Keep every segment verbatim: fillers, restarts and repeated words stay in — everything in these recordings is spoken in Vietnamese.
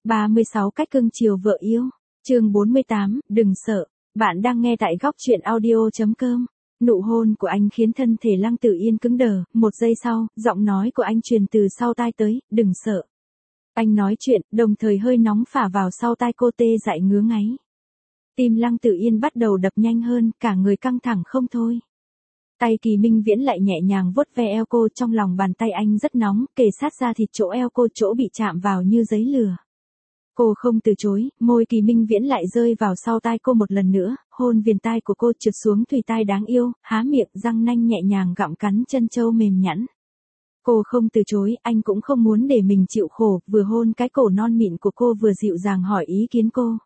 ba mươi sáu cách cưng chiều vợ yêu. Chương bốn mươi tám, đừng sợ. Bạn đang nghe tại góc truyện audio chấm com. Nụ hôn của anh khiến thân thể Lăng Tử Yên cứng đờ, một giây sau, giọng nói của anh truyền từ sau tai tới, đừng sợ. Anh nói chuyện, đồng thời hơi nóng phả vào sau tai cô tê dại ngứa ngáy. Tim Lăng Tử Yên bắt đầu đập nhanh hơn, cả người căng thẳng không thôi. Tay Kỳ Minh Viễn lại nhẹ nhàng vuốt ve eo cô, trong lòng bàn tay anh rất nóng, kề sát ra thịt chỗ eo cô, chỗ bị chạm vào như giấy lửa. Cô không từ chối, môi Kỳ Minh Viễn lại rơi vào sau tai cô một lần nữa, hôn viền tai của cô trượt xuống thùy tai đáng yêu, há miệng răng nanh nhẹ nhàng gặm cắn chân châu mềm nhẵn. Cô không từ chối, anh cũng không muốn để mình chịu khổ, vừa hôn cái cổ non mịn của cô vừa dịu dàng hỏi ý kiến cô.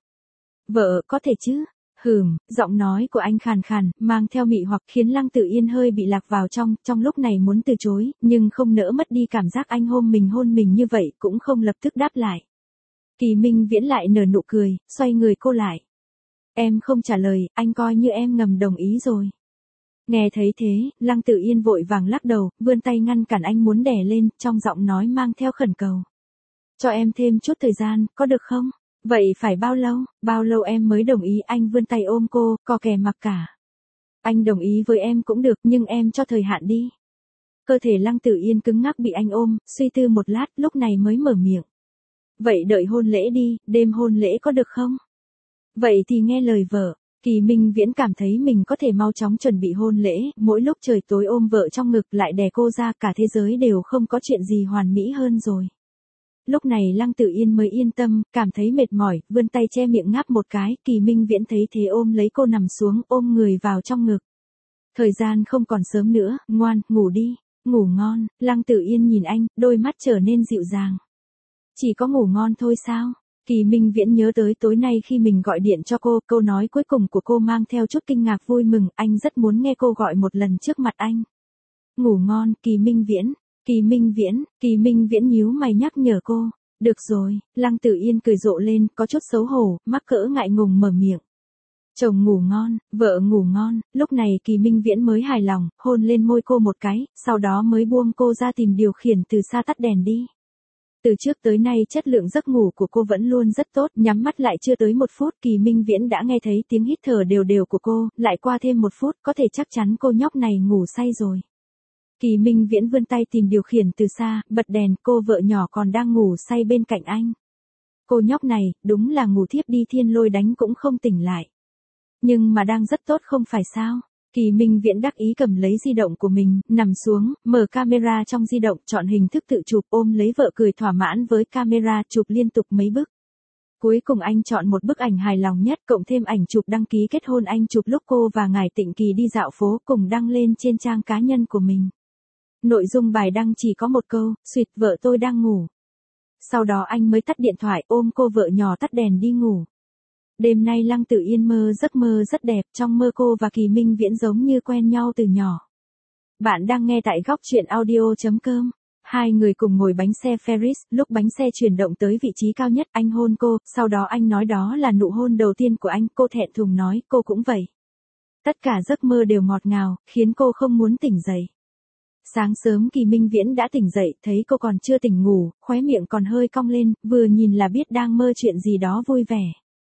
Vợ, có thể chứ? Hừm, giọng nói của anh khàn khàn, mang theo mị hoặc khiến Lăng Tử Yên hơi bị lạc vào trong, trong lúc này muốn từ chối, nhưng không nỡ mất đi cảm giác anh hôn mình hôn mình như vậy, cũng không lập tức đáp lại. Kỳ Minh Viễn lại nở nụ cười, xoay người cô lại. Em không trả lời, anh coi như em ngầm đồng ý rồi. Nghe thấy thế, Lăng Tử Yên vội vàng lắc đầu, vươn tay ngăn cản anh muốn đè lên, trong giọng nói mang theo khẩn cầu. Cho em thêm chút thời gian, có được không? Vậy phải bao lâu, bao lâu em mới đồng ý? Anh vươn tay ôm cô, co kè mặc cả. Anh đồng ý với em cũng được, nhưng em cho thời hạn đi. Cơ thể Lăng Tử Yên cứng ngắc bị anh ôm, suy tư một lát, lúc này mới mở miệng. Vậy đợi hôn lễ đi, đêm hôn lễ có được không? Vậy thì nghe lời vợ. Kỳ Minh Viễn cảm thấy mình có thể mau chóng chuẩn bị hôn lễ, mỗi lúc trời tối ôm vợ trong ngực lại đè cô ra, cả thế giới đều không có chuyện gì hoàn mỹ hơn rồi. Lúc này Lăng Tử Yên mới yên tâm, cảm thấy mệt mỏi, vươn tay che miệng ngáp một cái, Kỳ Minh Viễn thấy thế ôm lấy cô nằm xuống, ôm người vào trong ngực. Thời gian không còn sớm nữa, ngoan, ngủ đi, ngủ ngon. Lăng Tử Yên nhìn anh, đôi mắt trở nên dịu dàng. Chỉ có ngủ ngon thôi sao? Kỳ Minh Viễn nhớ tới tối nay khi mình gọi điện cho cô, câu nói cuối cùng của cô mang theo chút kinh ngạc vui mừng, anh rất muốn nghe cô gọi một lần trước mặt anh. Ngủ ngon, Kỳ Minh Viễn. Kỳ Minh Viễn, Kỳ Minh Viễn nhíu mày nhắc nhở cô. Được rồi, Lăng Tử Yên cười rộ lên, có chút xấu hổ, mắc cỡ ngại ngùng mở miệng. Chồng ngủ ngon, vợ ngủ ngon. Lúc này Kỳ Minh Viễn mới hài lòng, hôn lên môi cô một cái, sau đó mới buông cô ra tìm điều khiển từ xa tắt đèn đi. Từ trước tới nay chất lượng giấc ngủ của cô vẫn luôn rất tốt, nhắm mắt lại chưa tới một phút Kỳ Minh Viễn đã nghe thấy tiếng hít thở đều đều của cô, lại qua thêm một phút có thể chắc chắn cô nhóc này ngủ say rồi. Kỳ Minh Viễn vươn tay tìm điều khiển từ xa, bật đèn, cô vợ nhỏ còn đang ngủ say bên cạnh anh. Cô nhóc này, đúng là ngủ thiếp đi thiên lôi đánh cũng không tỉnh lại. Nhưng mà đang rất tốt không phải sao? Kỳ Minh Viễn đắc ý cầm lấy di động của mình, nằm xuống, mở camera trong di động, chọn hình thức tự chụp, ôm lấy vợ cười thỏa mãn với camera, chụp liên tục mấy bức. Cuối cùng anh chọn một bức ảnh hài lòng nhất, cộng thêm ảnh chụp đăng ký kết hôn anh chụp lúc cô và ngài Tịnh Kỳ đi dạo phố, cùng đăng lên trên trang cá nhân của mình. Nội dung bài đăng chỉ có một câu, xuyệt vợ tôi đang ngủ. Sau đó anh mới tắt điện thoại, ôm cô vợ nhỏ tắt đèn đi ngủ. Đêm nay Lăng Tử Yên mơ giấc mơ rất đẹp, trong mơ cô và Kỳ Minh Viễn giống như quen nhau từ nhỏ. Bạn đang nghe tại góc truyện audio chấm com. Hai người cùng ngồi bánh xe Ferris, lúc bánh xe chuyển động tới vị trí cao nhất, anh hôn cô, sau đó anh nói đó là nụ hôn đầu tiên của anh, cô thẹn thùng nói, cô cũng vậy. Tất cả giấc mơ đều ngọt ngào, khiến cô không muốn tỉnh dậy. Sáng sớm Kỳ Minh Viễn đã tỉnh dậy, thấy cô còn chưa tỉnh ngủ, khóe miệng còn hơi cong lên, vừa nhìn là biết đang mơ chuyện gì đó vui vẻ.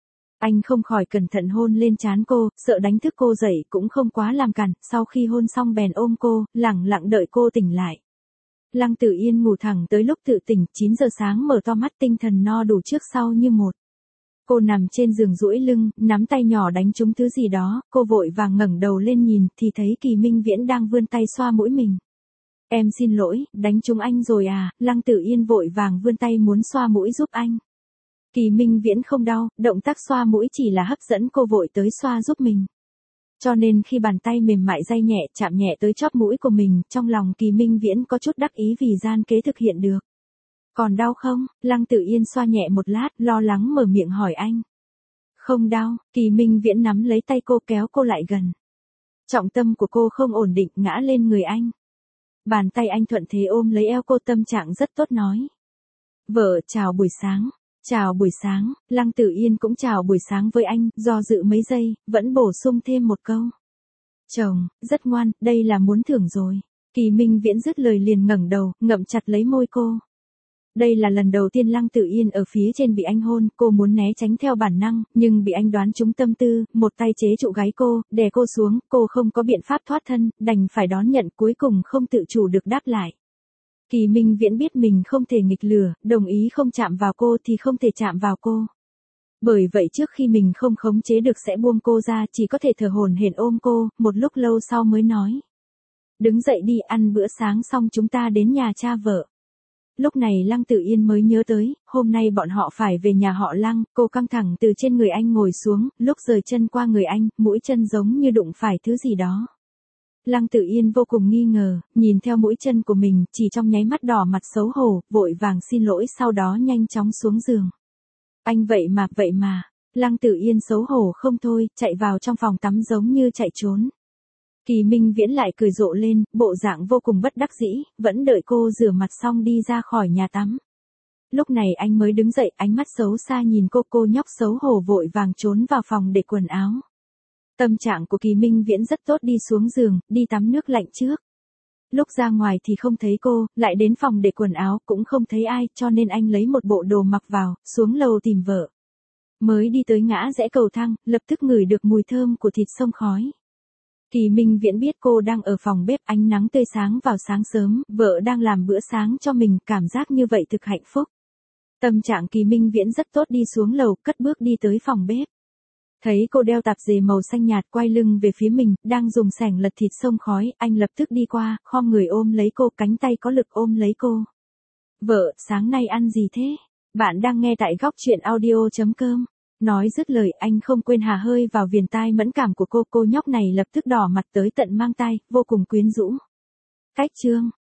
Anh không khỏi cẩn thận hôn lên trán cô, sợ đánh thức cô dậy cũng không quá làm cản, sau khi hôn xong bèn ôm cô, lẳng lặng đợi cô tỉnh lại. Lăng Tử Yên ngủ thẳng tới lúc tự tỉnh, chín giờ sáng mở to mắt tinh thần no đủ trước sau như một. Cô nằm trên giường duỗi lưng, nắm tay nhỏ đánh trúng thứ gì đó, cô vội vàng ngẩng đầu lên nhìn thì thấy Kỳ Minh Viễn đang vươn tay xoa mũi mình. Em xin lỗi, đánh trúng anh rồi à? Lăng Tử Yên vội vàng vươn tay muốn xoa mũi giúp anh. Kỳ Minh Viễn không đau, động tác xoa mũi chỉ là hấp dẫn cô vội tới xoa giúp mình. Cho nên khi bàn tay mềm mại day nhẹ chạm nhẹ tới chóp mũi của mình, trong lòng Kỳ Minh Viễn có chút đắc ý vì gian kế thực hiện được. Còn đau không? Lăng Tử Yên xoa nhẹ một lát, lo lắng mở miệng hỏi anh. Không đau, Kỳ Minh Viễn nắm lấy tay cô kéo cô lại gần. Trọng tâm của cô không ổn định ngã lên người anh. Bàn tay anh thuận thế ôm lấy eo cô, tâm trạng rất tốt nói. Vợ, chào buổi sáng. Chào buổi sáng, Lăng Tử Yên cũng chào buổi sáng với anh, do dự mấy giây, vẫn bổ sung thêm một câu. Chồng, rất ngoan, đây là muốn thưởng rồi. Kỳ Minh Viễn dứt lời liền ngẩng đầu, ngậm chặt lấy môi cô. Đây là lần đầu tiên Lăng Tử Yên ở phía trên bị anh hôn, cô muốn né tránh theo bản năng, nhưng bị anh đoán trúng tâm tư, một tay chế trụ gáy cô, đè cô xuống, cô không có biện pháp thoát thân, đành phải đón nhận, cuối cùng không tự chủ được đáp lại. Kỳ Minh Viễn biết mình không thể nghịch lửa, đồng ý không chạm vào cô thì không thể chạm vào cô. Bởi vậy trước khi mình không khống chế được sẽ buông cô ra, chỉ có thể thở hổn hển ôm cô, một lúc lâu sau mới nói. Đứng dậy đi, ăn bữa sáng xong chúng ta đến nhà cha vợ. Lúc này Lăng Tử Yên mới nhớ tới, hôm nay bọn họ phải về nhà họ Lăng, cô căng thẳng từ trên người anh ngồi xuống, lúc rời chân qua người anh, mũi chân giống như đụng phải thứ gì đó. Lăng Tử Yên vô cùng nghi ngờ, nhìn theo mũi chân của mình, chỉ trong nháy mắt đỏ mặt xấu hổ, vội vàng xin lỗi sau đó nhanh chóng xuống giường. Anh vậy mà, vậy mà, Lăng Tử Yên xấu hổ không thôi, chạy vào trong phòng tắm giống như chạy trốn. Kỳ Minh Viễn lại cười rộ lên, bộ dạng vô cùng bất đắc dĩ, vẫn đợi cô rửa mặt xong đi ra khỏi nhà tắm. Lúc này anh mới đứng dậy, ánh mắt xấu xa nhìn cô, cô nhóc xấu hổ vội vàng trốn vào phòng để quần áo. Tâm trạng của Kỳ Minh Viễn rất tốt, đi xuống giường, đi tắm nước lạnh trước. Lúc ra ngoài thì không thấy cô, lại đến phòng để quần áo cũng không thấy ai, cho nên anh lấy một bộ đồ mặc vào, xuống lầu tìm vợ. Mới đi tới ngã rẽ cầu thang, lập tức ngửi được mùi thơm của thịt xông khói. Kỳ Minh Viễn biết cô đang ở phòng bếp, ánh nắng tươi sáng vào sáng sớm, vợ đang làm bữa sáng cho mình, cảm giác như vậy thực hạnh phúc. Tâm trạng Kỳ Minh Viễn rất tốt, đi xuống lầu, cất bước đi tới phòng bếp. Thấy cô đeo tạp dề màu xanh nhạt quay lưng về phía mình, đang dùng xẻng lật thịt xông khói, anh lập tức đi qua, khom người ôm lấy cô, cánh tay có lực ôm lấy cô. Vợ, sáng nay ăn gì thế? Bạn đang nghe tại góc truyện audio chấm com. Nói dứt lời anh không quên hà hơi vào viền tai mẫn cảm của cô, cô nhóc này lập tức đỏ mặt tới tận mang tai, vô cùng quyến rũ. Cách chương